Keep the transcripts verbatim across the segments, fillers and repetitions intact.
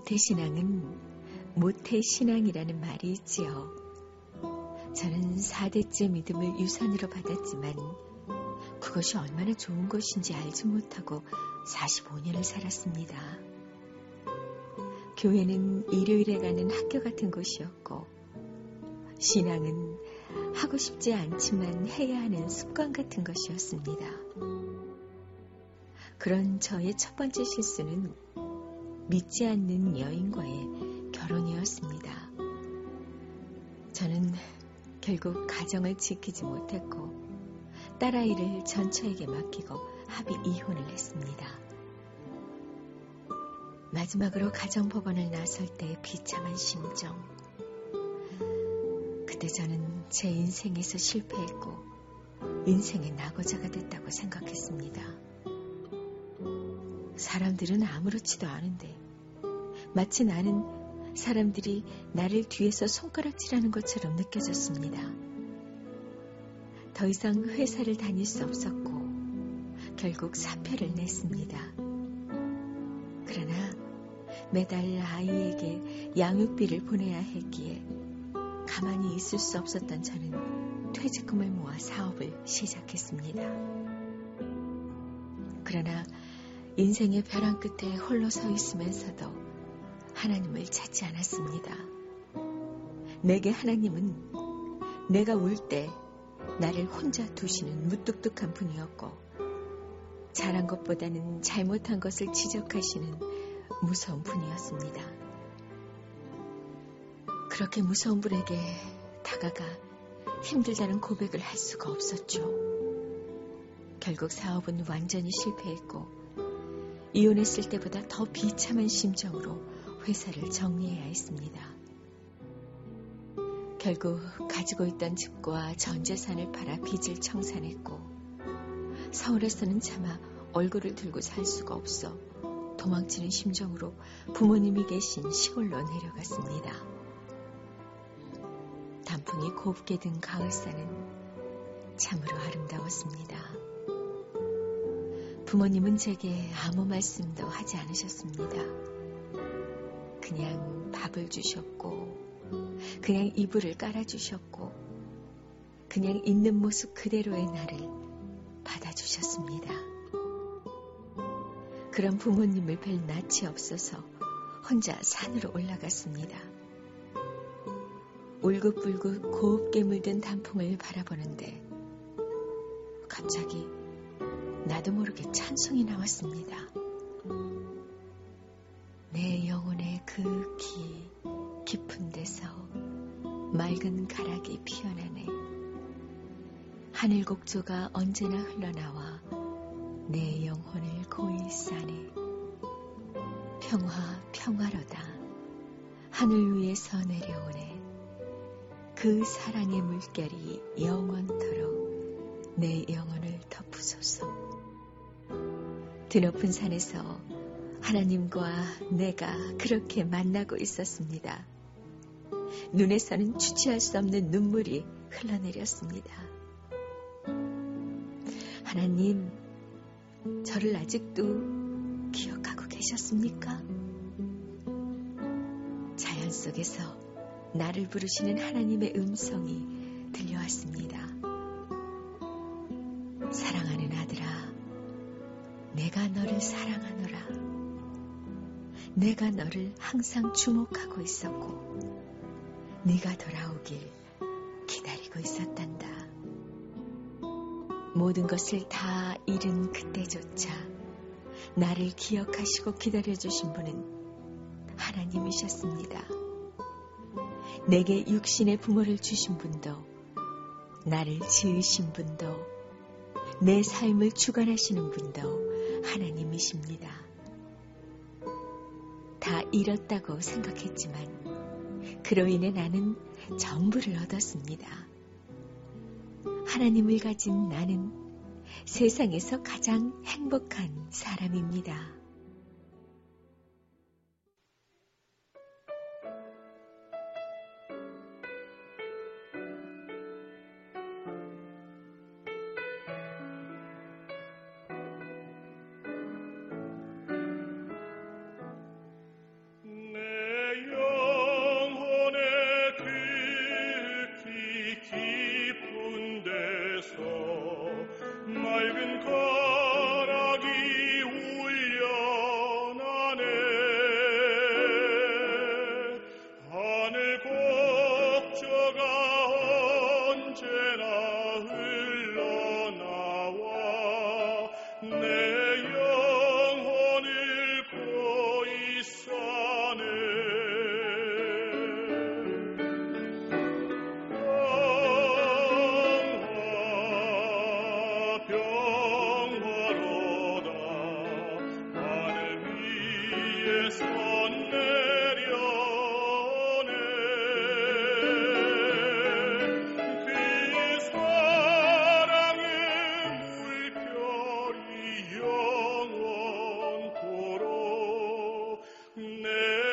모태신앙은 모태신앙이라는 말이 있지요. 저는 사 대째 믿음을 유산으로 받았지만 그것이 얼마나 좋은 것인지 알지 못하고 사십오 년을 살았습니다. 교회는 일요일에 가는 학교 같은 곳이었고 신앙은 하고 싶지 않지만 해야 하는 습관 같은 것이었습니다. 그런 저의 첫 번째 실수는 믿지 않는 여인과의 결혼이었습니다. 저는 결국 가정을 지키지 못했고 딸아이를 전처에게 맡기고 합의 이혼을 했습니다. 마지막으로 가정법원을 나설 때의 비참한 심정. 그때 저는 제 인생에서 실패했고 인생의 낙오자가 됐다고 생각했습니다. 사람들은 아무렇지도 않은데 마치 나는 사람들이 나를 뒤에서 손가락질하는 것처럼 느껴졌습니다. 더 이상 회사를 다닐 수 없었고 결국 사표를 냈습니다. 그러나 매달 아이에게 양육비를 보내야 했기에 가만히 있을 수 없었던 저는 퇴직금을 모아 사업을 시작했습니다. 그러나 인생의 벼랑 끝에 홀로 서 있으면서도 하나님을 찾지 않았습니다. 내게 하나님은 내가 울 때 나를 혼자 두시는 무뚝뚝한 분이었고 잘한 것보다는 잘못한 것을 지적하시는 무서운 분이었습니다. 그렇게 무서운 분에게 다가가 힘들다는 고백을 할 수가 없었죠. 결국 사업은 완전히 실패했고 이혼했을 때보다 더 비참한 심정으로 회사를 정리해야 했습니다. 결국 가지고 있던 집과 전 재산을 팔아 빚을 청산했고 서울에서는 차마 얼굴을 들고 살 수가 없어 도망치는 심정으로 부모님이 계신 시골로 내려갔습니다. 단풍이 곱게 든 가을산은 참으로 아름다웠습니다. 부모님은 제게 아무 말씀도 하지 않으셨습니다. 그냥 밥을 주셨고 그냥 이불을 깔아주셨고 그냥 있는 모습 그대로의 나를 받아주셨습니다. 그런 부모님을 뵐 낯이 없어서 혼자 산으로 올라갔습니다. 울긋불긋 곱게 물든 단풍을 바라보는데 갑자기 나도 모르게 찬송이 나왔습니다. 내 영혼의 그 기 깊은 데서 맑은 가락이 피어나네. 하늘 곡조가 언제나 흘러나와 내 영혼을 고이 싸네. 평화 평화로다 하늘 위에서 내려오네. 그 사랑의 물결이 영원토록 내 영혼을 덮으소서. 드높은 산에서 하나님과 내가 그렇게 만나고 있었습니다. 눈에서는 주체할 수 없는 눈물이 흘러내렸습니다. 하나님, 저를 아직도 기억하고 계셨습니까? 자연 속에서 나를 부르시는 하나님의 음성이 들려왔습니다. 사랑하는 아들아, 내가 너를 사랑하노라. 내가 너를 항상 주목하고 있었고 네가 돌아오길 기다리고 있었단다. 모든 것을 다 잃은 그때조차 나를 기억하시고 기다려주신 분은 하나님이셨습니다. 내게 육신의 부모를 주신 분도 나를 지으신 분도 내 삶을 주관하시는 분도 하나님이십니다. 다 잃었다고 생각했지만 그로 인해 나는 전부를 얻었습니다. 하나님을 가진 나는 세상에서 가장 행복한 사람입니다. 내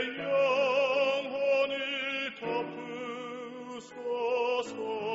영혼을 덮으소서.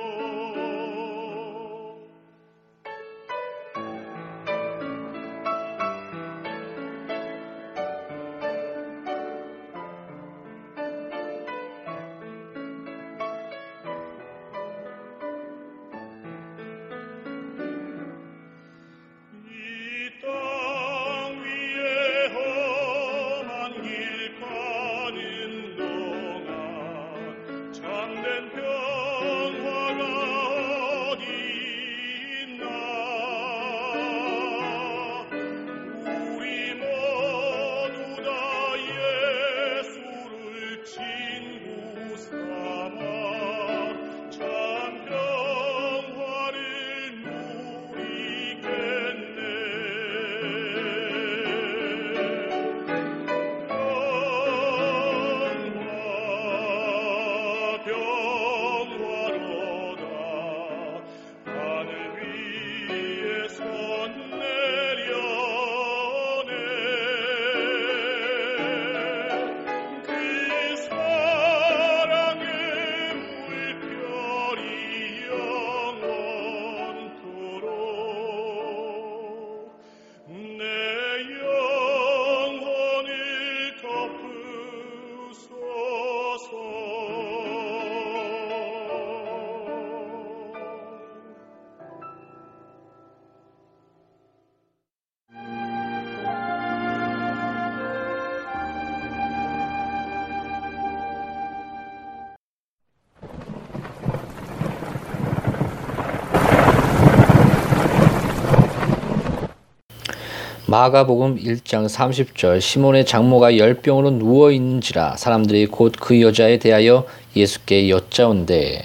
마가복음 일 장 삼십 절 시몬의 장모가 열병으로 누워있는지라 사람들이 곧 그 여자에 대하여 예수께 여짜온대.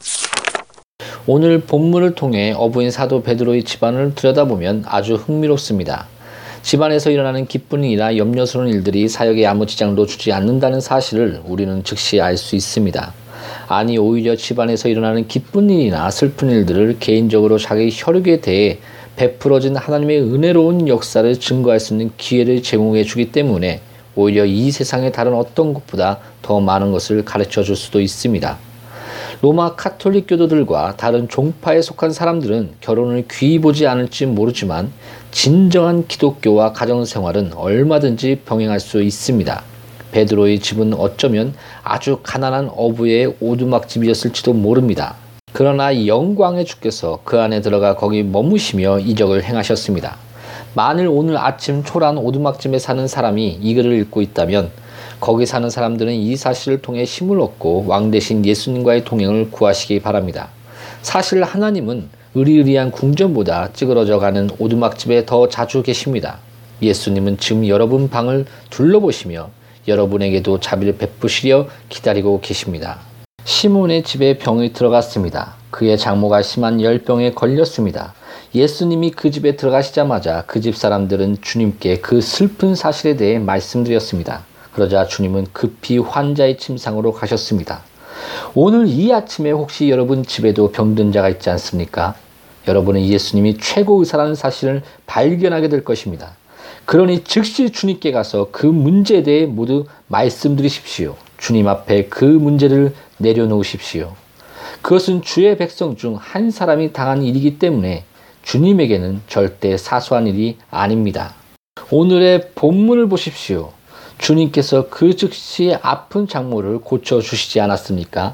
오늘 본문을 통해 어부인 사도 베드로의 집안을 들여다보면 아주 흥미롭습니다. 집안에서 일어나는 기쁜 일이나 염려스러운 일들이 사역에 아무 지장도 주지 않는다는 사실을 우리는 즉시 알 수 있습니다. 아니 오히려 집안에서 일어나는 기쁜 일이나 슬픈 일들을 개인적으로 자기 혈육에 대해 베풀어진 하나님의 은혜로운 역사를 증거할 수 있는 기회를 제공해 주기 때문에 오히려 이 세상의 다른 어떤 것보다 더 많은 것을 가르쳐 줄 수도 있습니다. 로마 카톨릭 교도들과 다른 종파에 속한 사람들은 결혼을 귀히 보지 않을지 모르지만 진정한 기독교와 가정생활은 얼마든지 병행할 수 있습니다. 베드로의 집은 어쩌면 아주 가난한 어부의 오두막집이었을지도 모릅니다. 그러나 영광의 주께서 그 안에 들어가 거기 머무시며 이적을 행하셨습니다. 만일 오늘 아침 초라한 오두막집에 사는 사람이 이 글을 읽고 있다면 거기 사는 사람들은 이 사실을 통해 힘을 얻고 왕 대신 예수님과의 동행을 구하시기 바랍니다. 사실 하나님은 으리으리한 궁전보다 찌그러져가는 오두막집에 더 자주 계십니다. 예수님은 지금 여러분 방을 둘러보시며 여러분에게도 자비를 베푸시려 기다리고 계십니다. 시몬의 집에 병이 들어갔습니다. 그의 장모가 심한 열병에 걸렸습니다. 예수님이 그 집에 들어가시자마자 그 집 사람들은 주님께 그 슬픈 사실에 대해 말씀드렸습니다. 그러자 주님은 급히 환자의 침상으로 가셨습니다. 오늘 이 아침에 혹시 여러분 집에도 병든 자가 있지 않습니까? 여러분은 예수님이 최고 의사라는 사실을 발견하게 될 것입니다. 그러니 즉시 주님께 가서 그 문제에 대해 모두 말씀드리십시오. 주님 앞에 그 문제를 내려놓으십시오. 그것은 주의 백성 중 한 사람이 당한 일이기 때문에 주님에게는 절대 사소한 일이 아닙니다. 오늘의 본문을 보십시오. 주님께서 그 즉시 아픈 장모를 고쳐주시지 않았습니까?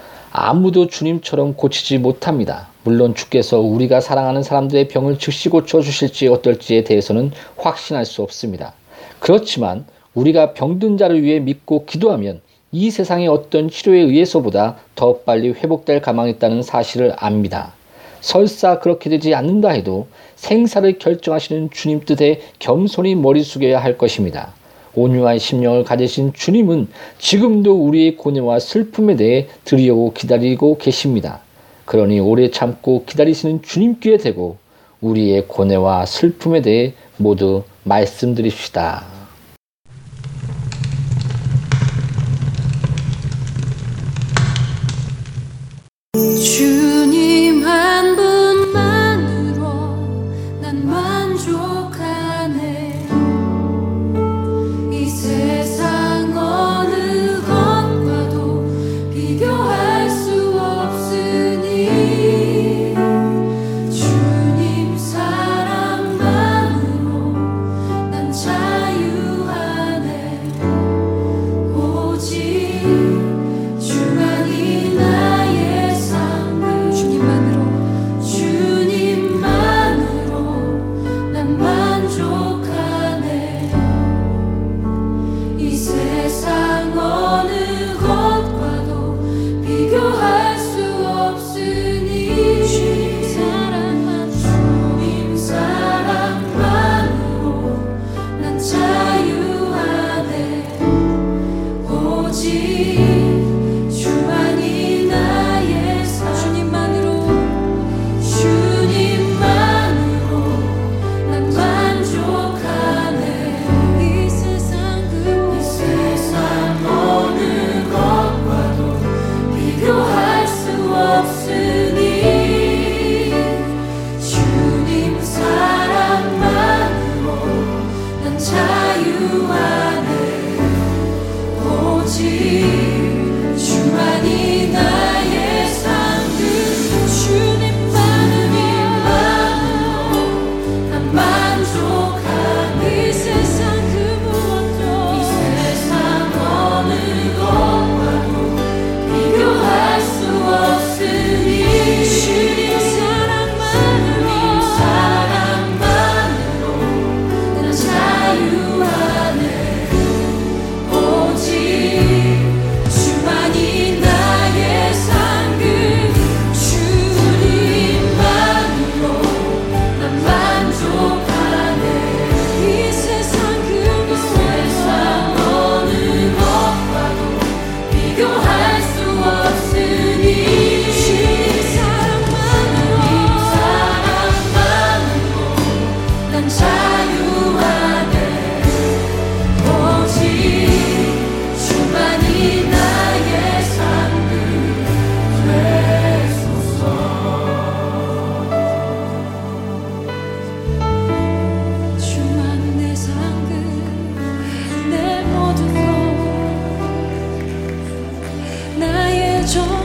아무도 주님처럼 고치지 못합니다. 물론 주께서 우리가 사랑하는 사람들의 병을 즉시 고쳐주실지 어떨지에 대해서는 확신할 수 없습니다. 그렇지만 우리가 병든 자를 위해 믿고 기도하면 이 세상의 어떤 치료에 의해서보다 더 빨리 회복될 가망이 있다는 사실을 압니다. 설사 그렇게 되지 않는다 해도 생사를 결정하시는 주님 뜻에 겸손히 머리 숙여야 할 것입니다. 온유한 심령을 가지신 주님은 지금도 우리의 고뇌와 슬픔에 대해 들으려고 기다리고 계십니다. 그러니 오래 참고 기다리시는 주님 귀에 대고 우리의 고뇌와 슬픔에 대해 모두 말씀드립시다. 주님 한 분만으로 난 만족하네. 이 세상 나의 정